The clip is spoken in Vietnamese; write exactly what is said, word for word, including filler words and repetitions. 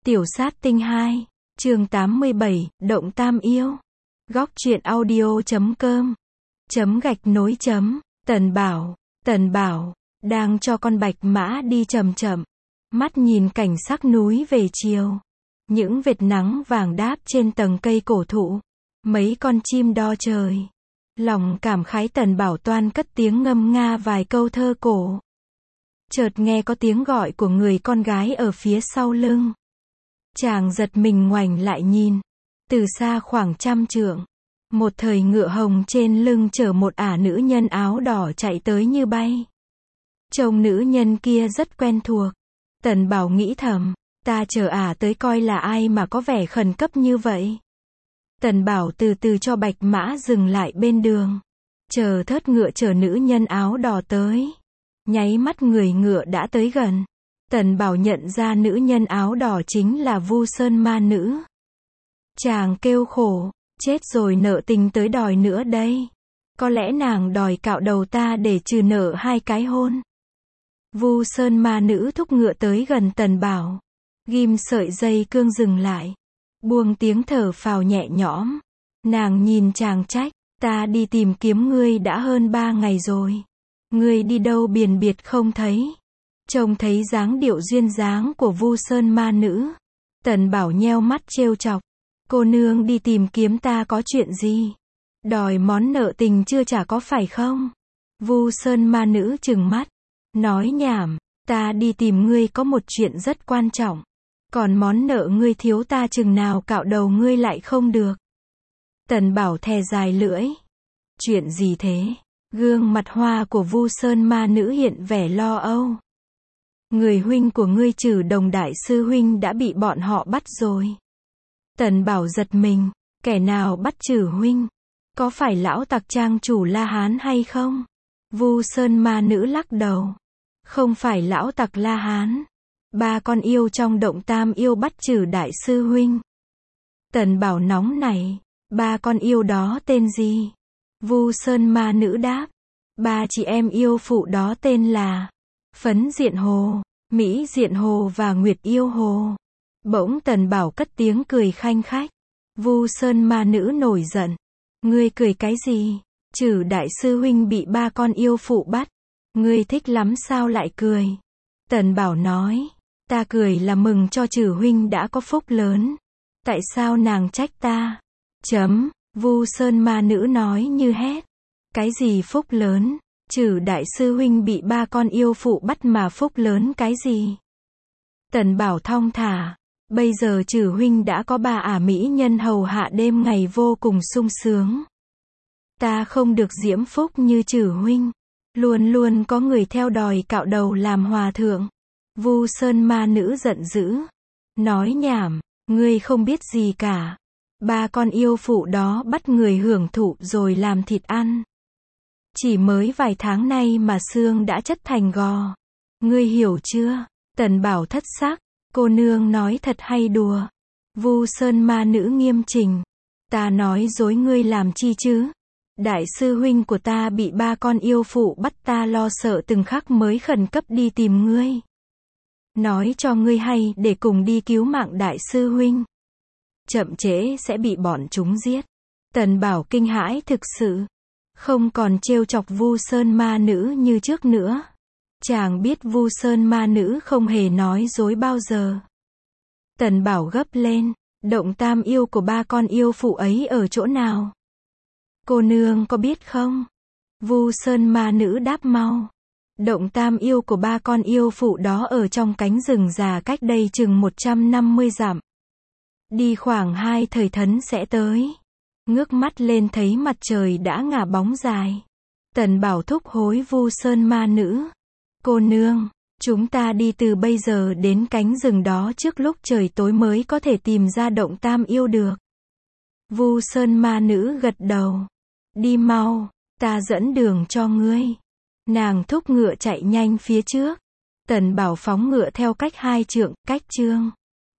Tiểu sát tinh hai, chương tám mươi bảy, Động Tam Yêu. Góc truyện audio chấm com. Chấm gạch nối chấm. Tần Bảo, Tần Bảo, đang cho con bạch mã đi chậm chậm. Mắt nhìn cảnh sắc núi về chiều. Những vệt nắng vàng đáp trên tầng cây cổ thụ. Mấy con chim đo trời. Lòng cảm khái Tần Bảo toan cất tiếng ngâm nga vài câu thơ cổ. Chợt nghe có tiếng gọi của người con gái ở phía sau lưng. Chàng giật mình ngoảnh lại nhìn. Từ xa khoảng trăm trượng, một thời ngựa hồng trên lưng chở một ả nữ nhân áo đỏ chạy tới như bay. Trông nữ nhân kia rất quen thuộc. Tần Bảo nghĩ thầm, ta chờ ả tới coi là ai mà có vẻ khẩn cấp như vậy. Tần Bảo từ từ cho bạch mã dừng lại bên đường. Chờ thớt ngựa chở nữ nhân áo đỏ tới. Nháy mắt người ngựa đã tới gần. Tần Bảo nhận ra nữ nhân áo đỏ chính là Vu Sơn ma nữ. Chàng kêu khổ, chết rồi nợ tình tới đòi nữa đây. Có lẽ nàng đòi cạo đầu ta để trừ nợ hai cái hôn. Vu Sơn ma nữ thúc ngựa tới gần Tần Bảo. Ghim sợi dây cương dừng lại. Buông tiếng thở phào nhẹ nhõm. Nàng nhìn chàng trách, ta đi tìm kiếm ngươi đã hơn ba ngày rồi. Ngươi đi đâu biền biệt không thấy. Trông thấy dáng điệu duyên dáng của Vu Sơn ma nữ. Tần Bảo nheo mắt trêu chọc. Cô nương đi tìm kiếm ta có chuyện gì? Đòi món nợ tình chưa trả có phải không? Vu Sơn ma nữ trừng mắt. Nói nhảm, ta đi tìm ngươi có một chuyện rất quan trọng. Còn món nợ ngươi thiếu ta chừng nào cạo đầu ngươi lại không được. Tần Bảo thè dài lưỡi. Chuyện gì thế? Gương mặt hoa của Vu Sơn ma nữ hiện vẻ lo âu. Người huynh của ngươi Trừ Đồng đại sư huynh đã bị bọn họ bắt rồi. Tần Bảo giật mình, kẻ nào bắt Trừ huynh? Có phải lão tặc trang chủ La Hán hay không? Vu Sơn ma nữ lắc đầu. Không phải lão tặc La Hán. Ba con yêu trong Động Tam Yêu bắt Trừ đại sư huynh. Tần Bảo nóng này, ba con yêu đó tên gì? Vu Sơn ma nữ đáp. Ba chị em yêu phụ đó tên là Phấn Diện Hồ, Mỹ Diện Hồ và Nguyệt Yêu Hồ. Bỗng Tần Bảo cất tiếng cười khanh khách. Vu Sơn ma nữ nổi giận. Ngươi cười cái gì? Trừ đại sư huynh bị ba con yêu phụ bắt. Ngươi thích lắm sao lại cười? Tần Bảo nói. Ta cười là mừng cho Trừ huynh đã có phúc lớn. Tại sao nàng trách ta? Chấm. Vu Sơn ma nữ nói như hét. Cái gì phúc lớn? Trừ đại sư huynh bị ba con yêu phụ bắt mà phúc lớn cái gì? Tần Bảo thong thả. Bây giờ Trừ huynh đã có ba ả mỹ nhân hầu hạ đêm ngày vô cùng sung sướng. Ta không được diễm phúc như Trừ huynh. Luôn luôn có người theo đòi cạo đầu làm hòa thượng. Vu Sơn ma nữ giận dữ. Nói nhảm, ngươi không biết gì cả. Ba con yêu phụ đó bắt người hưởng thụ rồi làm thịt ăn. Chỉ mới vài tháng nay mà xương đã chất thành gò. Ngươi hiểu chưa? Tần Bảo thất sắc. Cô nương nói thật hay đùa? Vu Sơn ma nữ nghiêm chỉnh. Ta nói dối ngươi làm chi chứ? Đại sư huynh của ta bị ba con yêu phụ bắt, ta lo sợ từng khắc mới khẩn cấp đi tìm ngươi. Nói cho ngươi hay để cùng đi cứu mạng đại sư huynh. Chậm trễ sẽ bị bọn chúng giết. Tần Bảo kinh hãi thực sự. Không còn trêu chọc Vu Sơn ma nữ như trước nữa. Chàng biết Vu Sơn ma nữ không hề nói dối bao giờ. Tần Bảo gấp lên. Động Tam Yêu của ba con yêu phụ ấy ở chỗ nào? Cô nương có biết không? Vu Sơn ma nữ đáp mau. Động Tam Yêu của ba con yêu phụ đó ở trong cánh rừng già cách đây chừng một trăm năm mươi dặm. Đi khoảng hai thời thấn sẽ tới. Ngước mắt lên thấy mặt trời đã ngả bóng dài. Tần Bảo thúc hối Vu Sơn ma nữ. Cô nương, chúng ta đi từ bây giờ đến cánh rừng đó trước lúc trời tối mới có thể tìm ra Động Tam Yêu được. Vu Sơn ma nữ gật đầu. Đi mau, ta dẫn đường cho ngươi. Nàng thúc ngựa chạy nhanh phía trước. Tần Bảo phóng ngựa theo cách hai trượng, cách trương.